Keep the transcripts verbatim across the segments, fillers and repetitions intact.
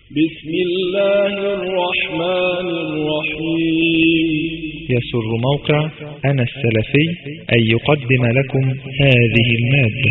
بسم الله الرحمن الرحيم. يسر موقع أنا السلفي أن يقدم لكم هذه المادة.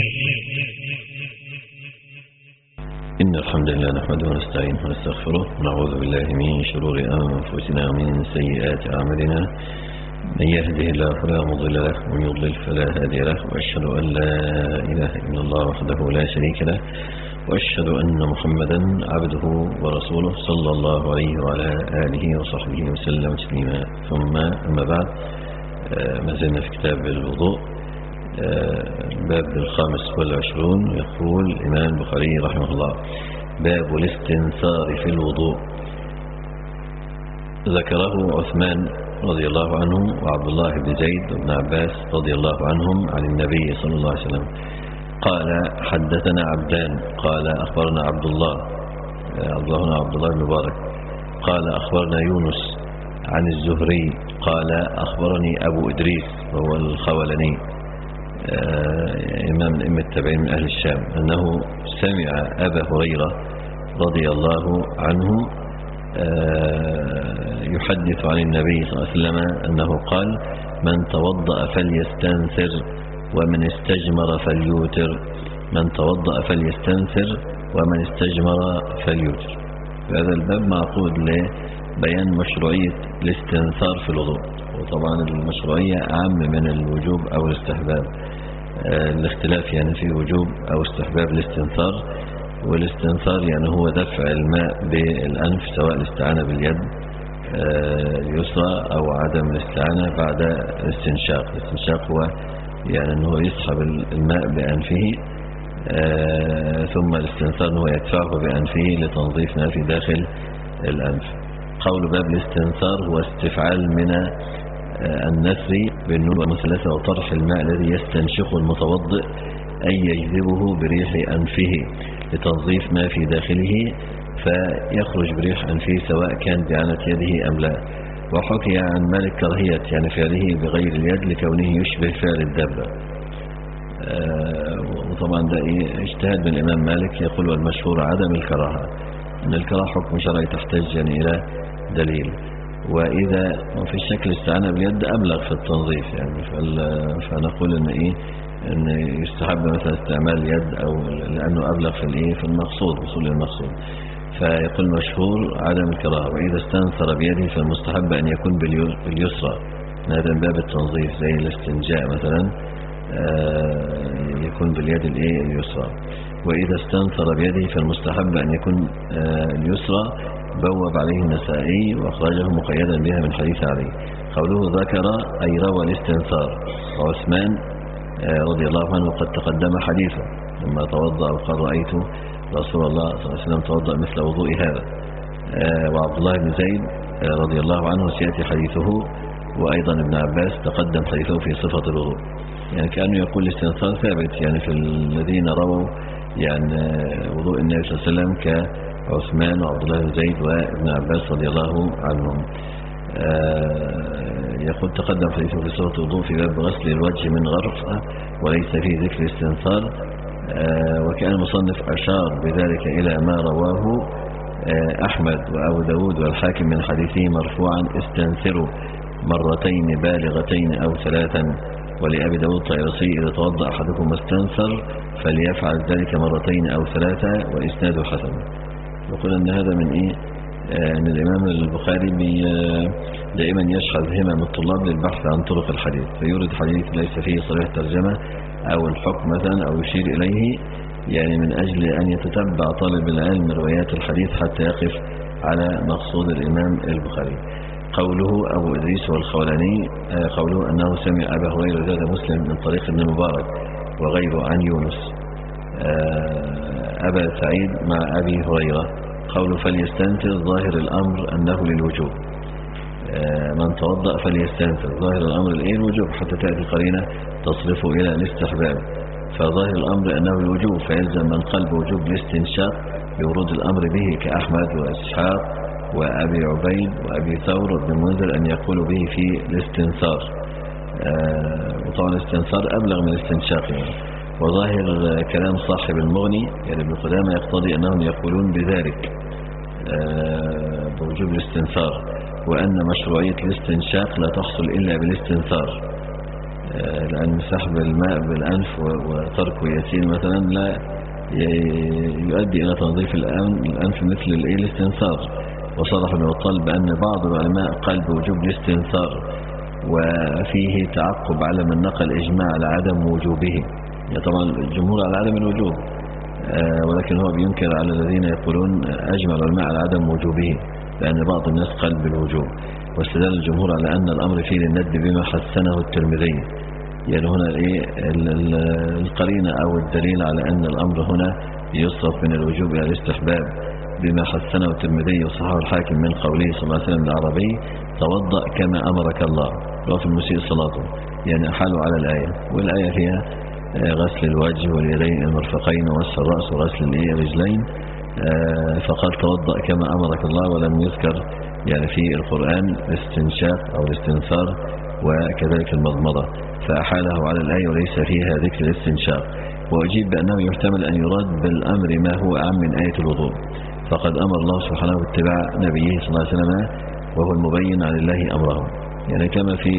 إن الحمد لله نحمده ونستعينه ونستغفره ونعوذ بالله من شرور أنفسنا ومن سيئات أعمالنا. من يهده الله فلا مضل له ومن يضلل فلا هادي له، وأشهد أن لا إله إلا الله وحده لا شريك له، وأشهد أن محمدا عبده ورسوله صلى الله عليه وعلى آله وصحبه وسلم تسليما. ثم أما بعد، ما زلنا في كتاب الوضوء، باب الخامس والعشرون. يقول الإمام البخاري رحمه الله: باب الاستنثار في الوضوء. ذكره عثمان رضي الله عنه وعبد الله بن زيد وابن عباس رضي الله عنهم عن النبي صلى الله عليه وسلم قال: حدثنا عبدان قال أخبرنا عبد الله عبد الله عبد الله بن مبارك قال أخبرنا يونس عن الزهري قال أخبرني أبو إدريس وهو الخولاني إمام الأئمة التابعين من أهل الشام أنه سمع أبا هريرة رضي الله عنه يحدث عن النبي صلى الله عليه وسلم أنه قال: من توضأ فليستنثر ومن استجمر فليوتر. من توضأ فليستنثر ومن استجمر فليوتر. هذا الباب معقود لبيان مشروعية الاستنثار في الوضوء، وطبعا المشروعية أعم من الوجوب أو الاستحباب. الاختلاف يعني في وجوب أو استحباب الاستنثار. والاستنثار يعني هو دفع الماء بالأنف، سواء الاستعانة باليد اليسرى أو عدم الاستعانة بعد الاستنشاق. الاستنشاق هو يعني أنه يسحب الماء بأنفه، ثم الاستنثار هو يدفعه بأنفه لتنظيف ما في داخل الأنف. قول باب الاستنثار هو استفعال من النثر بالنون والمثلثة وطرح الماء الذي يستنشقه المتوضئ أي يجذبه بريح أنفه لتنظيف ما في داخله فيخرج بريح أنفه سواء كان بعنة يده أم لا. وحكي عن مالك كراهية يعني فعله بغير اليد لكونه يشبه فعل الدابة. وطبعا ده اجتهاد من الإمام مالك. يقول: والمشهور عدم الكراهة، أن الكراهة حكم شرعي تحتاج يعني إلى دليل. وإذا في الشكل استعانة باليد أبلغ في التنظيف يعني، فنقول إن إيه إن يستحب مثلا استعمال اليد أو لأنه أبلغ في الإيه في المقصود، وصول المقصود. فيقول مشهور عدم الكراهة. وإذا استنثر بيده فالمستحب أن يكون باليسرى، هذا من باب التنظيف، زي الاستنجاء مثلا يكون باليد الإيه اليسرى. وإذا استنثر بيده فالمستحب أن يكون اليسرى. بوب عليه النسائي وأخرجه مقيدا بها من حديث علي. قوله ذكر أي روى الاستنثار. وعثمان رضي الله عنه قد تقدم حديثه لما توضأ وقال: رأيت رسول الله صلى الله عليه وسلم توضأ مثل وضوء هذا. وعبد الله بن زيد رضي الله عنه سيأتي حديثه، وأيضا ابن عباس تقدم حديثه في صفة الوضوء. يعني كأنه يقول الاستنثار ثابت يعني في الذين رووا يعني وضوء النبي صلى الله عليه وسلم كعثمان وعبد الله بن زيد وابن عباس رضي الله عنهم. يقول: تقدم حديثه في صفة الوضوء في باب غسل الوجه من غرفة وليس فيه ذكر الاستنثار. وكان المصنف أشار بذلك إلى ما رواه أحمد وأبو داود والحاكم من حديثه مرفوعا: استنثروا مرتين بالغتين أو ثلاثا. ولأبي داود الطيالسي: إذا توضأ أحدكم واستنثر فليفعل ذلك مرتين أو ثلاثة، وإسناده حسن. يقول أن هذا من إيه أن الإمام البخاري دائما يشحذ همم الطلاب للبحث عن طرق الحديث، فيورد حديث ليس فيه صريح ترجمة أو الحكم مثلا أو يشير إليه، يعني من أجل أن يتتبع طالب العلم روايات الحديث حتى يقف على مقصود الإمام البخاري. قوله أبو إدريس والخولاني، قوله أنه سمع أبا هريرة زاد مسلم من طريق ابن المبارك وغيره عن يونس أبا سعيد مع أبي هريرة. قوله فليستنثر ظاهر الأمر أنه للوجوب. من توضأ فليستنثر ظاهر الأمر الإيه الوجوب، حتى تأتي قرينة تصرفه إلى الاستحباب. فظاهر الأمر أنه الوجوب، فيلزم من قلب وجوب الاستنشاق بورود الأمر به كأحمد وإسحاق وأبي عبيد وأبي ثور وابن منذر أن يقولوا به في الاستنثار. وطبعا الاستنثار أبلغ من الاستنشاق يعني. وظاهر كلام صاحب المغني يعني ابن قدامة يقتضي أنهم يقولون بذلك، بوجوب الاستنثار، وأن مشروعية الاستنشاق لا تحصل إلا بالاستنثار، لأن سحب الماء بالأنف وتركه يسيل مثلا لا يؤدي إلى تنظيف الأنف مثل الاستنثار. وصرح ابن بطال بأن بعض العلماء قال بوجوب الاستنثار، وفيه تعقب على من نقل إجماع على عدم وجوبه. يعني طبعا الجمهور على عدم الوجوب، ولكن هو بينكر على الذين يقولون أجمع العلماء على عدم وجوبه، لأن بعض الناس قال بالوجوب. واستدل الجمهور على أن الأمر فيه للند بما حسنه الترمذي. يعني هنا القرينة أو الدليل على أن الأمر هنا يصرف من الوجوب إلى الاستحباب بما حسنه الترمذي وصححه الحاكم من قوله صلى الله عليه وسلم العربي توضأ كما أمرك الله وفي المسيء صلاته، يعني أحالوا على الآية. والآية فيها غسل الوجه واليدين المرفقين ومسح الرأس وغسل الرجلين، فقال توضأ كما أمرك الله، ولم يذكر يعني في القرآن الاستنشاق أو الاستنثار وكذلك المضمضة، فأحاله على الآية وليس فيها ذكر الاستنشاق. وأجيب بأنه يحتمل أن يراد بالأمر ما هو أعم من آية الوضوء، فقد أمر الله سبحانه باتباع نبيه صلى الله عليه وسلم وهو المبين عن الله أمره. يعني كما في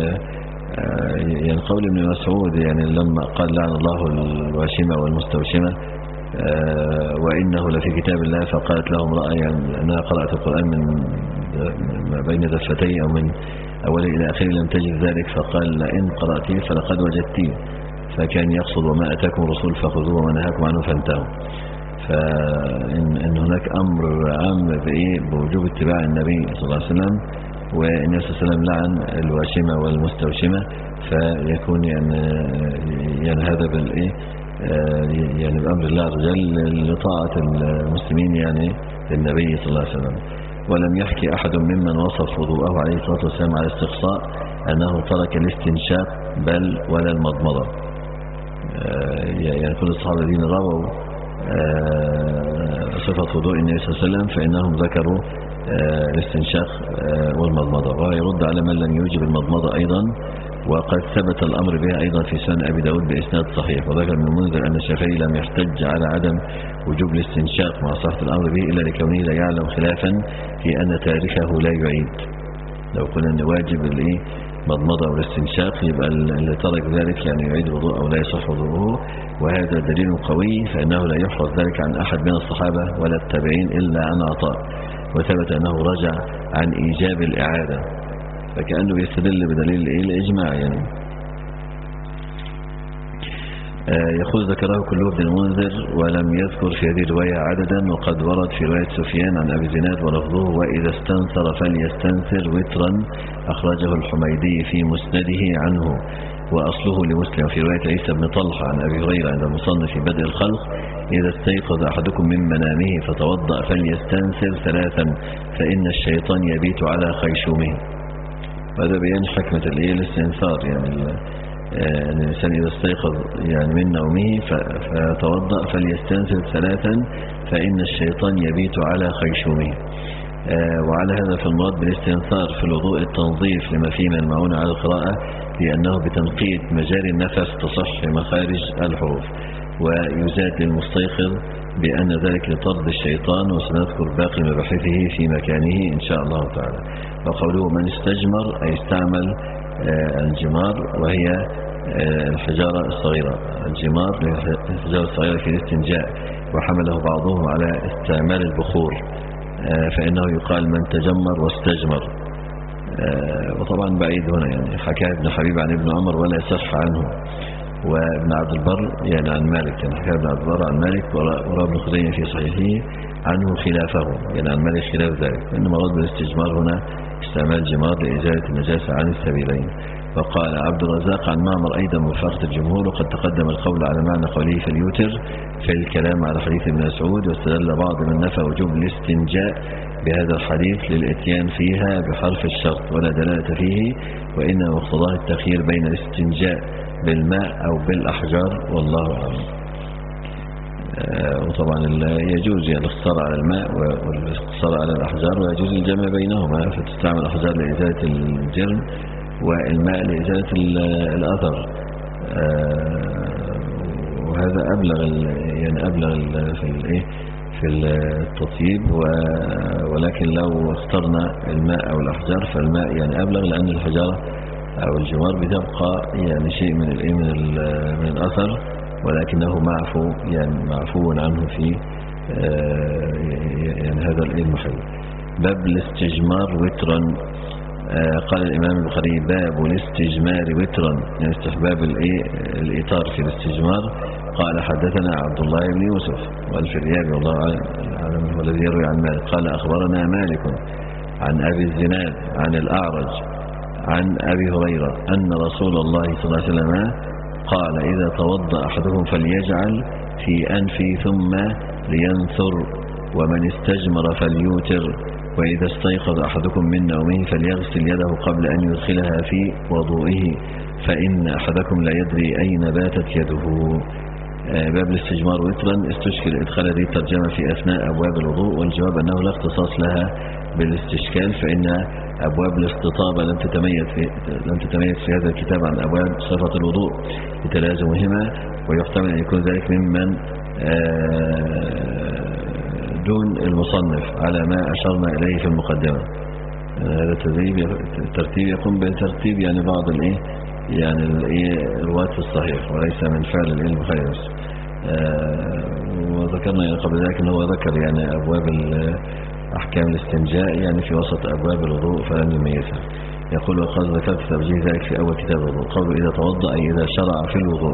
يعني قول ابن مسعود يعني لما قال لعن الله الواشمة والمستوشمة وإنه لفي كتاب الله، فقالت له امرأة يعني أنا قرأت القرآن من ما بين دفتي أو من أوله إلى آخره لم تجد ذلك، فقال لئن قرأتيه فلقد وجدتيه، فكان يقصد وما أتاكم الرسول فخذوه وما نهاكم عنه فانتهوا. فإن إن هناك أمر عام بإيه بوجوب اتباع النبي صلى الله عليه وسلم، والنبي صلى الله عليه وسلم لعن الواشمة والمستوشمة، فيكون يعني يعني هذا بالإيه يعني بأمر الله عز وجل لطاعة المسلمين يعني للنبي صلى الله عليه وسلم. ولم يحكي أحد ممن وصف وضوءه عليه الصلاة والسلام على استقصاء أنه ترك الاستنشاق بل ولا المضمضة. يعني كل الصحابة الذين رووا صفة وضوء النبي صلى الله عليه وسلم فإنهم ذكروا الاستنشاق والمضمضة، وهو يرد على من لم يوجب المضمضة أيضا، وقد ثبت الأمر بها أيضا في سنن أبي داود بإسناد صحيح. وذكر ابن المنذر أن الشافعي لم يحتج على عدم وجوب الاستنشاق مع صحة الأمر به إلا لكونه لا يعلم خلافا في أن تاركه لا يعيد. لو قلنا أن واجب المضمضة والاستنشاق يبقى اللي ترك ذلك يعني يعيد الوضوء أو لا يصح وضوءه، وهذا دليل قوي، فإنه لا يحفظ ذلك عن أحد من الصحابة ولا التابعين إلا عن عطاء، وثبت أنه رجع عن إيجاب الإعادة، فكأنه يستدل بدليل إيه الإجماع. يعني آه يقول ذكره كله ابن المنذر ولم يذكر في هذه الرواية عددا، وقد ورد في رواية سفيان عن أبي زناد ولفظه وإذا استنثر فليستنثر وترا، أخرجه الحميدي في مسنده عنه، وأصله لمسلم في رواية عيسى بن طلحة عن أبي هريرة عند المصنف في بدء الخلق إذا استيقظ أحدكم من منامه فتوضأ فليستنثر ثلاثا فإن الشيطان يبيت على خيشومه. وهذا بيان حكمة الاستنثار، يعني الإنسان إذا استيقظ يعني من نومه فتوضأ فليستنثر ثلاثا فإن الشيطان يبيت على خيشومه. وعلى هذا فالمراد بالاستنثار في الوضوء التنظيف لما فيه من المعونة على القراءة، لأنه بتنقية مجاري النفس تصح مخارج الحروف، ويزاد للمستيقظ بأن ذلك لطرد الشيطان، وسنذكر باقي مباحثه في مكانه إن شاء الله تعالى. وقوله من استجمر أي استعمل الجمار، وهي الحجارة الصغيرة، الجمار الحجارة الصغيرة في الاستنجاء، وحمله بعضهم على استعمال البخور، فإنه يقال من تجمر واستجمر. وطبعا بعيد هنا يعني حكاه ابن حبيب عن ابن عمر ولا يصح عنه، وابن عبد البر يعني عن مالك، يعني حكاه ابن عبد البر عن مالك، وراء ابن خزيمة في صحيحه عنه خلافه، يعني عن مالك خلاف ذلك، إنما مراد بالاستجمار هنا استعمال جمار لإزالة النجاسة عن السبيلين. وقال عبد الرزاق عن معمر أيضا موافقة الجمهور، وقد تقدم القول على معنى قوله في اليوتر في الكلام على حديث ابن مسعود، واستدل بعض من نفى وجوب الاستنجاء بهذا الحديث للاتيان فيها بحرف الشرط ولا دلالة فيه، وإنما مقتضاه التخيير بين الاستنجاء بالماء أو بالأحجار والله أعلم. وطبعا يجوز يعني الاقتصار على الماء والاقتصار على الأحجار، ويجوز الجمع بينهما، فتستعمل الأحجار لإزالة الجرم والماء لإزالة الأثر، وهذا أبلغ يعني أبلغ في الإيه في التطيب، ولكن لو اخترنا الماء أو الأحجار فالماء يعني أبلغ، لأن الحجارة أو الجمار بتبقى يعني شيء من الإيه من من الأثر، ولكنه معفو يعني معفو عنه في يعني هذا الإيه المحل. باب الاستجمار وترا. قال الإمام البخاري باب الاستجمار وترا، يعني استحباب الإيه الإيتار في الاستجمار. قال حدثنا عبد الله بن يوسف والفريابي والله أعلم هو الذي يروي عن مالك قال أخبرنا مالك عن أبي الزناد عن الأعرج عن أبي هريرة أن رسول الله صلى الله عليه وسلم قال إذا توضأ أحدكم فليجعل في أنفه ثم لينثر، ومن استجمر فليوتر، وإذا استيقظ أحدكم من نومه فليغسل يده قبل أن يدخلها في وضوئه، فإن أحدكم لا يدري أين باتت يده. باب الاستجمار وترا استشكل إدخال هذه الترجمة في أثناء أبواب الوضوء، والجواب أنه لا اختصاص لها بالاستشكال، فإن أبواب الاستطابة لم تتميز في لم تتميز في هذا الكتاب عن أبواب صفة الوضوء لتلازمهما، ويحتمل أن يكون ذلك ممن دون المصنف على ما أشرنا إليه في المقدمة. هذا الترتيب يقوم بترتيب يعني بعض الإيه يعني الإيه رواة في الصحيح، وليس من فعل الإيه البخاري نفسه. وذكرنا يعني قبل ذلك أنه ذكر يعني أبواب أحكام الاستنجاء يعني في وسط أبواب الوضوء فلم يميزها. يقول وقد ذكرت توجيه ذلك في أول كتاب الوضوء. قوله إذا توضأ أي إذا شرع في الوضوء.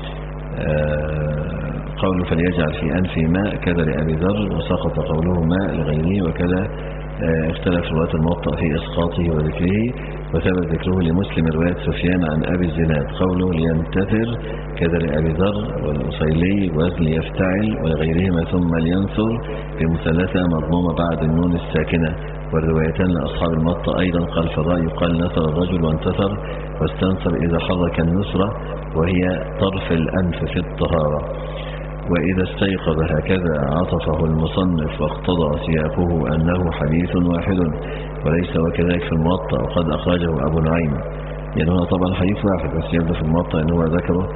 قوله فليجعل في أنفه ماء كذا لأبي ذر، وسقط قوله ماء لغيره، وكذا اختلف رواة الموطأ في إسقاطه وذكره، وثبت ذكره لمسلم رواية سفيان عن أبي الزناد. قوله لينتثر كذا لأبي ذر والأصيلي، وزن يفتعل ولغيرهما، ثم لينثر بمثلثة مضمومة بعد النون الساكنة. والروايتان لأصحاب الموطأ أيضا قال في الرأي يقال نثر الرجل وانتثر واستنثر إذا حرك النثرة، وهي طرف الأنف في الطهارة. وإذا استيقظ هكذا عطفه المصنف، واقتضى سياقه أنه حديث واحد، وليس وكذلك في الموطأ، وقد أخرجه أبو نعيم. يعني هو طبعا حديث واحد، بس يبدو في الموطأ أنه ذكره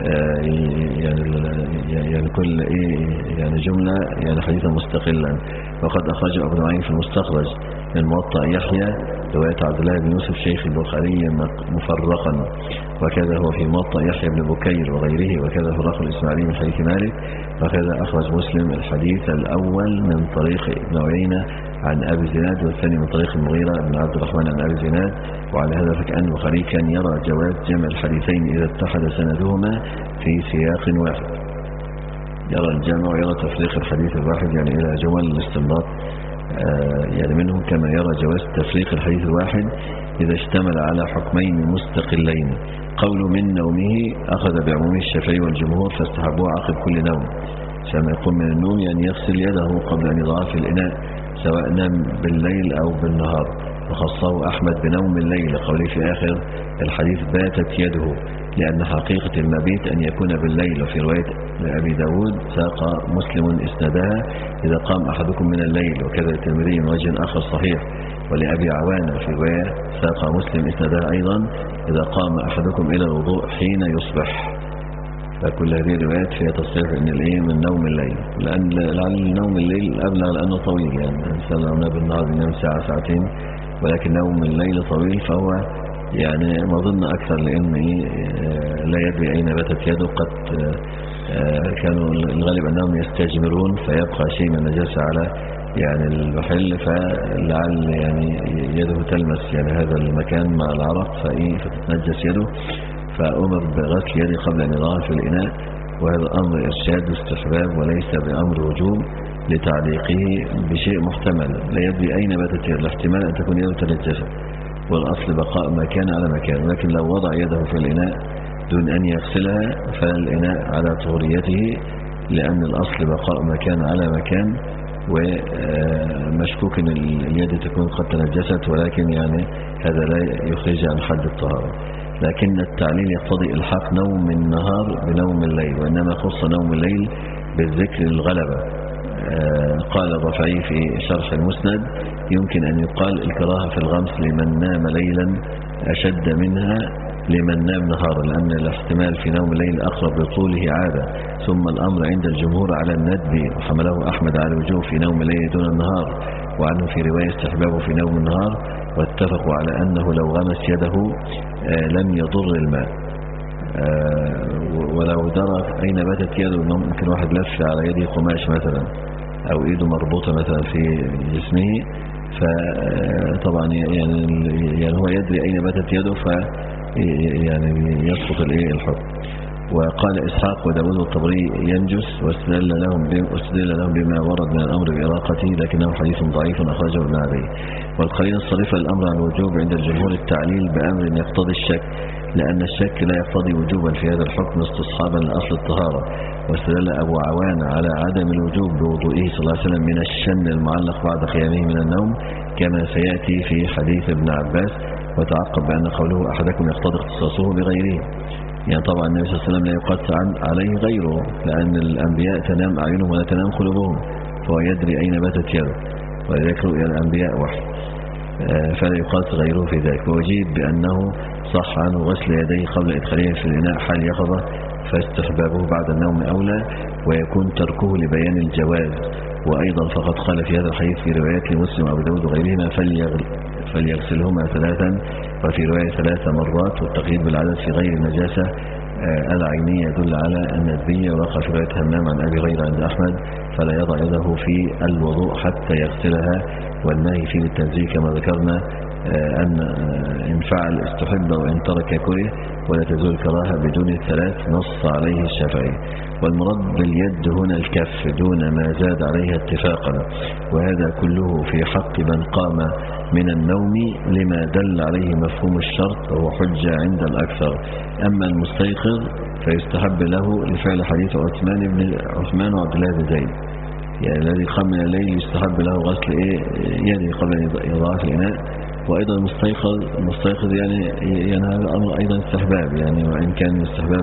يعني يعني كل إيه يعني جملة يعني حديثا مستقلا. وقد أخرجه أبو نعيم في المستخرج من موطأ يحيى رواية عبد الله بن يوسف شيخ البخاري مفرقا، وكذا هو في موطأ يحيى بن بكير وغيره، وكذا فراق الإسماعيلي من حديث مالك، وكذا أخرج مسلم الحديث الأول من طريق ابن عيينة عن أبي زناد، والثاني من طريق المغيرة بن عبد الرحمن عن أبي زناد. وعلى هذا فكأن البخاري كان يرى جواز جمع الحديثين إذا اتحد سندهما في سياق واحد. يرى الجمع ويرى تفريق الحديث الواحد يعني إلى جمل الاستنباط يعني منهم، كما يرى جواز تفريق الحديث الواحد إذا اشتمل على حكمين مستقلين. قول من نومه أخذ بعموم الشافعي والجمهور، فاستحبوه عقب كل نوم، فما يقوم من النوم يعني يغسل يده قبل أن يضعها في الإناء سواء نام بالليل أو بالنهار. وخصه أحمد بنوم الليل قوله في آخر الحديث باتت يده، لأن حقيقة المبيت أن يكون بالليل. وفي رواية أبي داود ساق مسلم إسنادها إذا قام أحدكم من الليل، وكذا الترمذي من وجه آخر صحيح. ولأبي عوانة في رواية ساق مسلم إسنادها أيضا إذا قام أحدكم إلى الوضوء حين يصبح. فكل هذه الروايات فيها تصريح ان الايه من نوم الليل، لان لعل نوم الليل ابلغ لانه طويل، يعني الانسان لو نام بالنهار ينام ساعه ساعتين، ولكن نوم الليل طويل فهو يعني ما ظن اكثر، لان لا يدري اين باتت يده. قد كانوا الغالب انهم يستجمرون فيبقى شيء من النجاسه على يعني المحل، فلعل يعني يده تلمس يعني هذا المكان مع العرق فايه فتتنجس يده، فأمر بغسل يده قبل أن يضعها في الإناء. وهذا أمر إرشاد واستحباب وليس بأمر وجوب لتعليقه بشيء محتمل لا يدري أين باتت يده، الاحتمال أن تكون يده تنجست، والأصل بقاء مكان على مكان. لكن لو وضع يده في الإناء دون أن يغسلها فالإناء على طهوريته، لأن الأصل بقاء مكان على مكان، ومشكوك أن اليد تكون قد تنجست، ولكن يعني هذا لا يخرج عن حد الطهارة. لكن التعليل يقتضي الحاق نوم النهار بنوم الليل، وإنما خص نوم الليل بالذكر الغلبة. قال الرفعي في شرح المسند يمكن أن يقال الكراهة في الغمس لمن نام ليلا أشد منها لمن نام نهارا، لأن الاحتمال في نوم الليل أقرب لطوله عادة. ثم الأمر عند الجمهور على الندب، وحمله أحمد على الوجوب في نوم الليل دون النهار، وعنه في رواية استحبابه في نوم النهار، واتفقوا على أنه لو غمس يده لم يضر الماء، ولو درى أين باتت يده، ممكن واحد لف على يده قماش مثلا أو إيده مربوطة مثلا في جسمه، فطبعا يعني يعني هو يدري أين باتت يده، ف يعني يسقط الايه الحكم. وقال إسحاق وداود والطبري ينجس، واستدل لهم واستدل لهم بما ورد من الأمر بإراقته، لكنه حديث ضعيف أخرجه ابن عدي. والقرينة الصريفة للأمر عن الوجوب عند الجمهور التعليل بأمر يقتضي الشك، لأن الشك لا يقتضي وجوبا في هذا الحكم استصحابا لأصل الطهارة. واستدل أبو عوان على عدم الوجوب بوضوئه صلى الله عليه وسلم من الشن المعلق بعد قيامه من النوم، كما سيأتي في حديث ابن عباس. وتعقب بأن قوله أحدكم يقتضي اختصاصه بغيره، يعني طبعا النبي صلى الله عليه وسلم لا يقاس عليه غيره، لأن الأنبياء تنام أعينهم ولا تنام قلوبهم، فهو يدري أين باتت يده، ولذلك رؤيا الأنبياء وحي، فلا يقاس غيره في ذلك. وأجيب بأنه صح عنه غسل يديه قبل إدخاله في الإناء حال يقظة، فاستحبابه بعد النوم أولى، ويكون تركه لبيان الجواز. وأيضا فقد قال في هذا الحديث في روايات لمسلم وأبو داود وغيرهما فليغسلهما ثلاثا، وفي رواية ثلاث مرات، والتقييد بالعدد في غير النجاسة العينية يدل على الندبية. وقع في رواية همام عن أبي هريرة عند أحمد فلا يضع يده في الوضوء حتى يغسلها، والنهي فيه بالتنزيه كما ذكرنا أن إن فعل استحب وإن ترك كره، ولا تزول كراهة بدون الثلاث، نص عليه الشافعي. والمراد باليد هنا الكف دون ما زاد عليها اتفاقا، وهذا كله في حق من قام من النوم لما دل عليه مفهوم الشرط، وهو حجة عند الأكثر. أما المستيقظ فيستحب له لفعل حديث عثمان بن عثمان وعبد الله بن زيد، يعني الذي قام من الليل يستحب له غسل إيه يده قبل أن يضعها في الإناء. وأيضا المستيقظ المستيقظ يعني يعني هذا الأمر أيضا استحباب، يعني وإن كان الاستحباب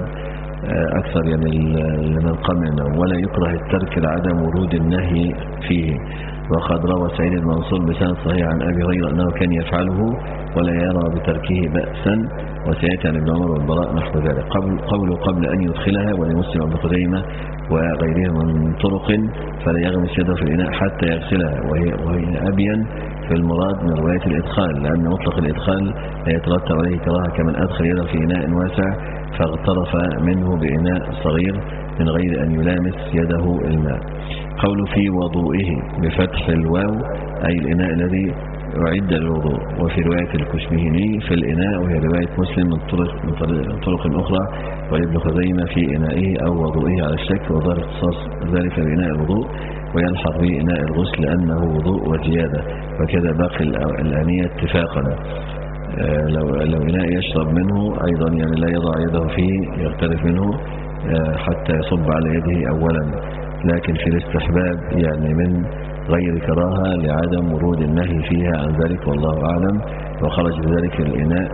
أكثر يعني لمن قام من النوم، ولا يكره الترك لعدم ورود النهي فيه. وقد روى سعيد بن منصور بسند صحيح عن أبي هريرة أنه كان يفعله ولا يرى بتركه بأسا، وسيأتي عن ابن عمر والبراء نحو ذلك. قبل قوله قبل أن يدخلها، ولمسلم وابن خزيمة وغيرهم من طرق فلا يغمس يده في الإناء حتى يغسلها، وهي, وهي أبين في المراد من رواية الإدخال، لأن مطلق الإدخال لا يترتب عليه كراهة، كمن أدخل يده في إناء واسع فاغترف منه بإناء صغير من غير أن يلامس يده الماء. قول في وضوئه بفتح الواو أي الإناء الذي أعد للوضوء. وفي رواية الكشمهني في الإناء، وهي رواية مسلم من طرق, من طرق أخرى، وابن خزيمة في إنائه أو وضوئه على الشك، وظهر اختصاص ذلك بإناء الوضوء، ويلحق به إناء الغسل لأنه وضوء وزيادة، وكذا باقي الآنية اتفاقا. لو, لو إناء يشرب منه أيضا يعني لا يضع يده فيه يغترف منه حتى يصب على يده أولا، لكن في الاستحباب يعني من غير كراهة لعدم ورود النهي فيها عن ذلك، والله أعلم. وخرج بذلك الإناء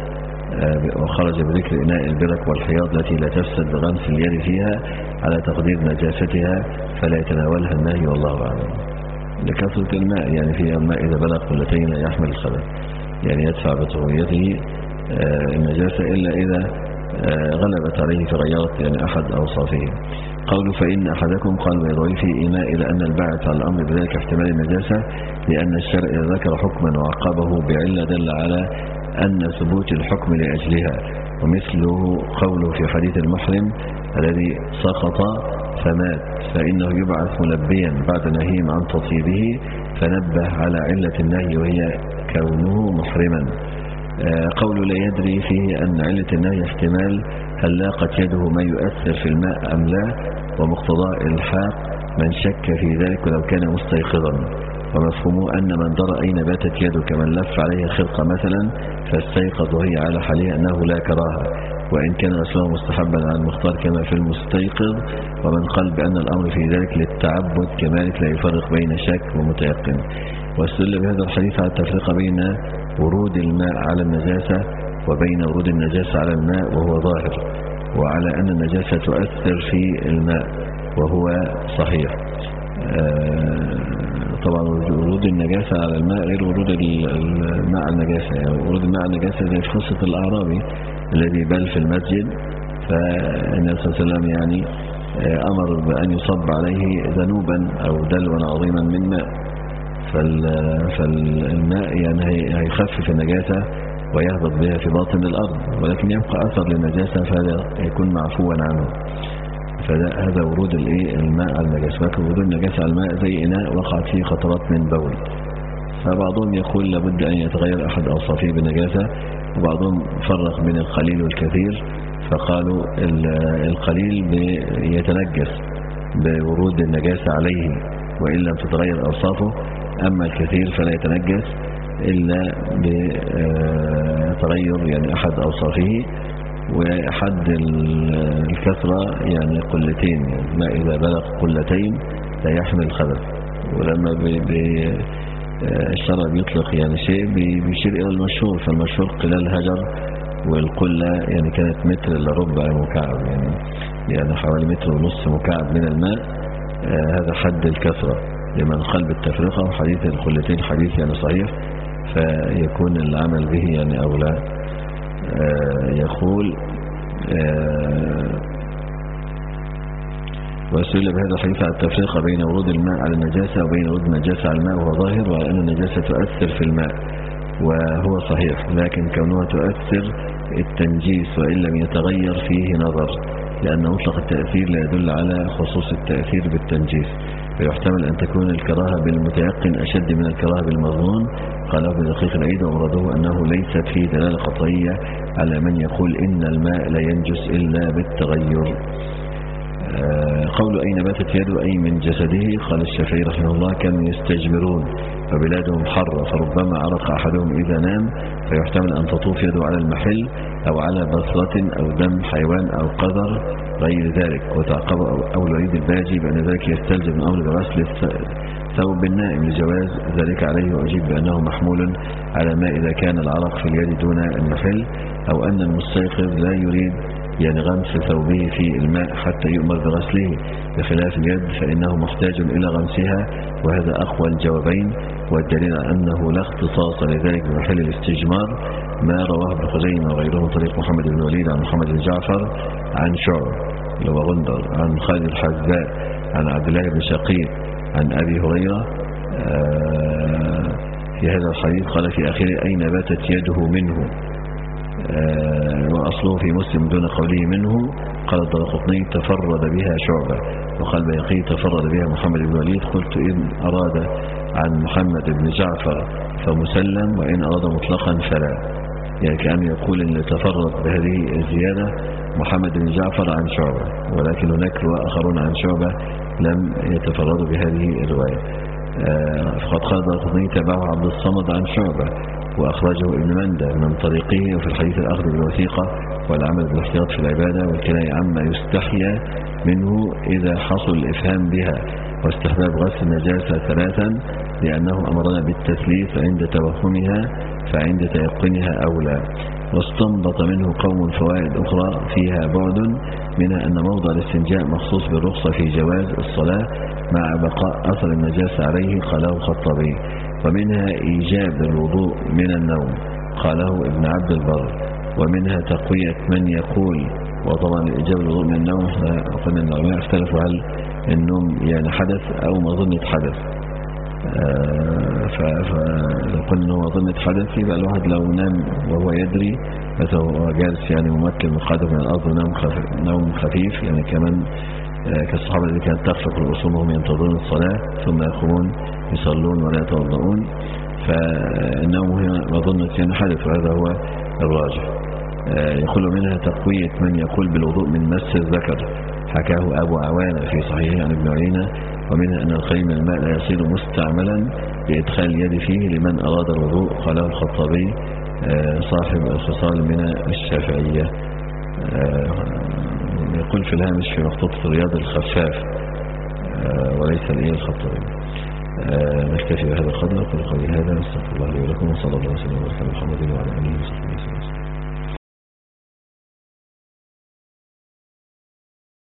وخرج بذكر إناء البرك والحياض التي لا تفسد بغمس اليد فيها على تقدير نجاستها، فلا يتناولها النهي، والله أعلم. لكثرة الماء، يعني في الماء إذا بلغ قلتين لا يحمل الخبث، يعني يدفع بطهوريته النجاسة إلا إذا غلبت عليه فغيرت يعني أحد أوصافه. قول فإن أحدكم قال ويضعي في إيماء إلى أن الباعث على الأمر بذلك احتمال النجاسة، لأن الشرع ذكر حكما وعقبه بعلة دل على أن ثبوت الحكم لأجلها. ومثله قوله في حديث المحرم الذي سقط فمات فإنه يبعث ملبيا بعد نهيم عن تطيبه، فنبه على علة النهي وهي كونه محرما. قول لا يدري فيه أن علة النهي احتمال هل لاقت يده ما يؤثر في الماء أم لا، ومقتضى الحاق من شك في ذلك ولو كان مستيقظا. ومفهومه أن من درى أين باتت يده كمن لف عليها خرقة مثلا فاستيقظ وهي على حالها أنه لا كراهة، وإن كان أصله مستحبا عن المختار كما في المستيقظ. ومن قال بأن الأمر في ذلك للتعبد كمالك لا يفرق بين شك ومتيقن. واستدل بهذا الحديث على التفريق بين ورود الماء على النجاسة وبين ورود النجاسة على الماء وهو ظاهر، وعلى أن النجاسة تؤثر في الماء وهو صحيح. طبعا ورود النجاسة على الماء غير ورود الماء على النجاسة. يعني ورود الماء على النجاسة زي في قصة الأعرابي الذي بال في المسجد، فالنبي صلى الله عليه وسلم يعني أمر بأن يصب عليه ذنوبا أو دلوا عظيما من ماء، فالماء يعني هيخفف النجاسة ويهبط بها في باطن الأرض، ولكن يبقى أثر للنجاسة فهذا يكون معفوا عنه. فهذا ورود الماء على النجاسة. لكن ورود النجاسة على الماء زي إناء وقعت فيه قطرات من بول، فبعضهم يقول لابد أن يتغير أحد أوصافه بالنجاسة، وبعضهم فرق بين القليل والكثير، فقالوا القليل يتنجس بورود النجاسة عليه وإن لم تتغير أوصافه، أما الكثير فلا يتنجس إلا بتغير يعني أحد أوصافه، وحد الكثرة يعني قلتين، ما إذا بلغ قلتين لا يحمل خبث. ولما الشرع بيطلق يعني شيء بيشير إلى المشهور، فالمشهور قلال هجر، والقلة يعني كانت متر إلا ربع مكعب، يعني يعني حوالي متر ونص مكعب من الماء. آه هذا حد الكثرة لمن قال بالتفرقة، وحديث القلتين حديث يعني صحيح، فيكون العمل به يعني أولى. آه يقول آه وسئل بهذا الحديث على التفرقة بين ورود الماء على النجاسة وبين ورود النجاسة على الماء، وهو ظاهر، وعلى أن النجاسة تؤثر في الماء، وهو صحيح، لكن كونها تؤثر التنجيس وإن لم يتغير فيه نظر، لأن مطلق التأثير لا يدل على خصوص التأثير بالتنجيس، فيحتمل أن تكون الكراهة بالمتيقن أشد من الكراهة بالمظنون. قاله بدقيق العيد، ومراده أنه ليست فيه دلالة قطعية على من يقول إن الماء لا ينجس إلا بالتغير. قول أين باتت يده أي من جسده، قال الشافعي رحمه الله كانوا يستجمرون وبلادهم حر، فربما عرق أحدهم إذا نام، فيحتمل أن تطوف يده على المحل أو على بصرة أو دم حيوان أو قذر غير ذلك. وتعقب أو الوليد الباجي بأن ذلك يستلزم الأمر بغسل الثوب بالنائم لجواز ذلك عليه، وأجيب بأنه محمول على ما إذا كان العرق في اليد دون المحل، أو أن المستيقظ لا يريد يعني غمس ثوبه في الماء حتى يؤمر بغسله، بخلاف اليد فإنه محتاج إلى غمسها، وهذا أقوى الجوابين. والدليل على أنه لا اختصاص لذلك بمحل الاستجمار ما رواه ابن خزيمة وغيره طريق محمد بن الوليد عن محمد بن جعفر عن شعر لو غندر عن خالد الحذاء عن عبد الله بن شقيق عن أبي هريرة في هذا الحديث قال في آخره أين باتت يده منه، وأصله في مسلم دون قوله منه. قال الدارقطني تفرد بها شعبة، وقال بيقي تفرد بها محمد بن الوليد. قلت إن أراد عن محمد بن جعفر فمسلم، وإن أراد مطلقا فلا، يعني كأن يقول إن تفرد بهذه الزيادة محمد بن جعفر عن شعبة، ولكن هناك رواة آخرون عن شعبة لم يتفردوا بهذه الرواية. فقد قال الدارقطني تبعه عبد الصمد عن شعبة، وأخرجه ابن مندى من طريقه، وفي الحديث الأخذ بالوثيقة والعمل بالاحتياط في العبادة، والكناية عما يستحيا منه إذا حصل الإفهام بها، واستحباب غسل النجاسة ثلاثا لأنه أمرنا بالتثليث عند توهمها، فعند تيقنها أولى. واستنبط منه قوم فوائد أخرى فيها بعد، منها أن موضع الاستنجاء مخصوص بالرخصة في جواز الصلاة مع بقاء أثر النجاسة عليه، قاله الخطابي. ومنها إيجاب الوضوء من النوم، قاله ابن عبد البر. ومنها تقوية من يقول، وطبعا إيجاب الوضوء من النوم احنا قلنا أن العلماء اختلفوا هل النوم يعني حدث أو مظنة حدث. فلو قلنا أنه مظنة حدث يبقى الواحد لو نام وهو يدري، مثلا هو جالس يعني ممكن من قاعدة من الأرض ونوم خفيف, نوم خفيف يعني كمان كالصحابة الذين كانت تخفق رؤوسهم وهم ينتظرون الصلاة ثم يقومون يصلون ولا يتوضؤون، فالنوم هنا مظنة يعني حدث، وهذا هو الراجح. يقول منها تقوية من يقول بالوضوء من مس الذكر، حكاه أبو عوانة في صحيحه عن ابن عيينة. ومنها أن القليل من الماء لا يصير مستعملا بإدخال اليد فيه لمن أراد الوضوء، قاله الخطابي صاحب الخصال من الشافعية. يقول في الهامش في مخطوطة الرياض الخفاف وليس الإيه الخطابي. نكتفي بهذا القدر، قل قولي هذا، نستغفر الله لي ولكم، وصلى الله وسلم على محمد وعلى آله وصحبه وسلم.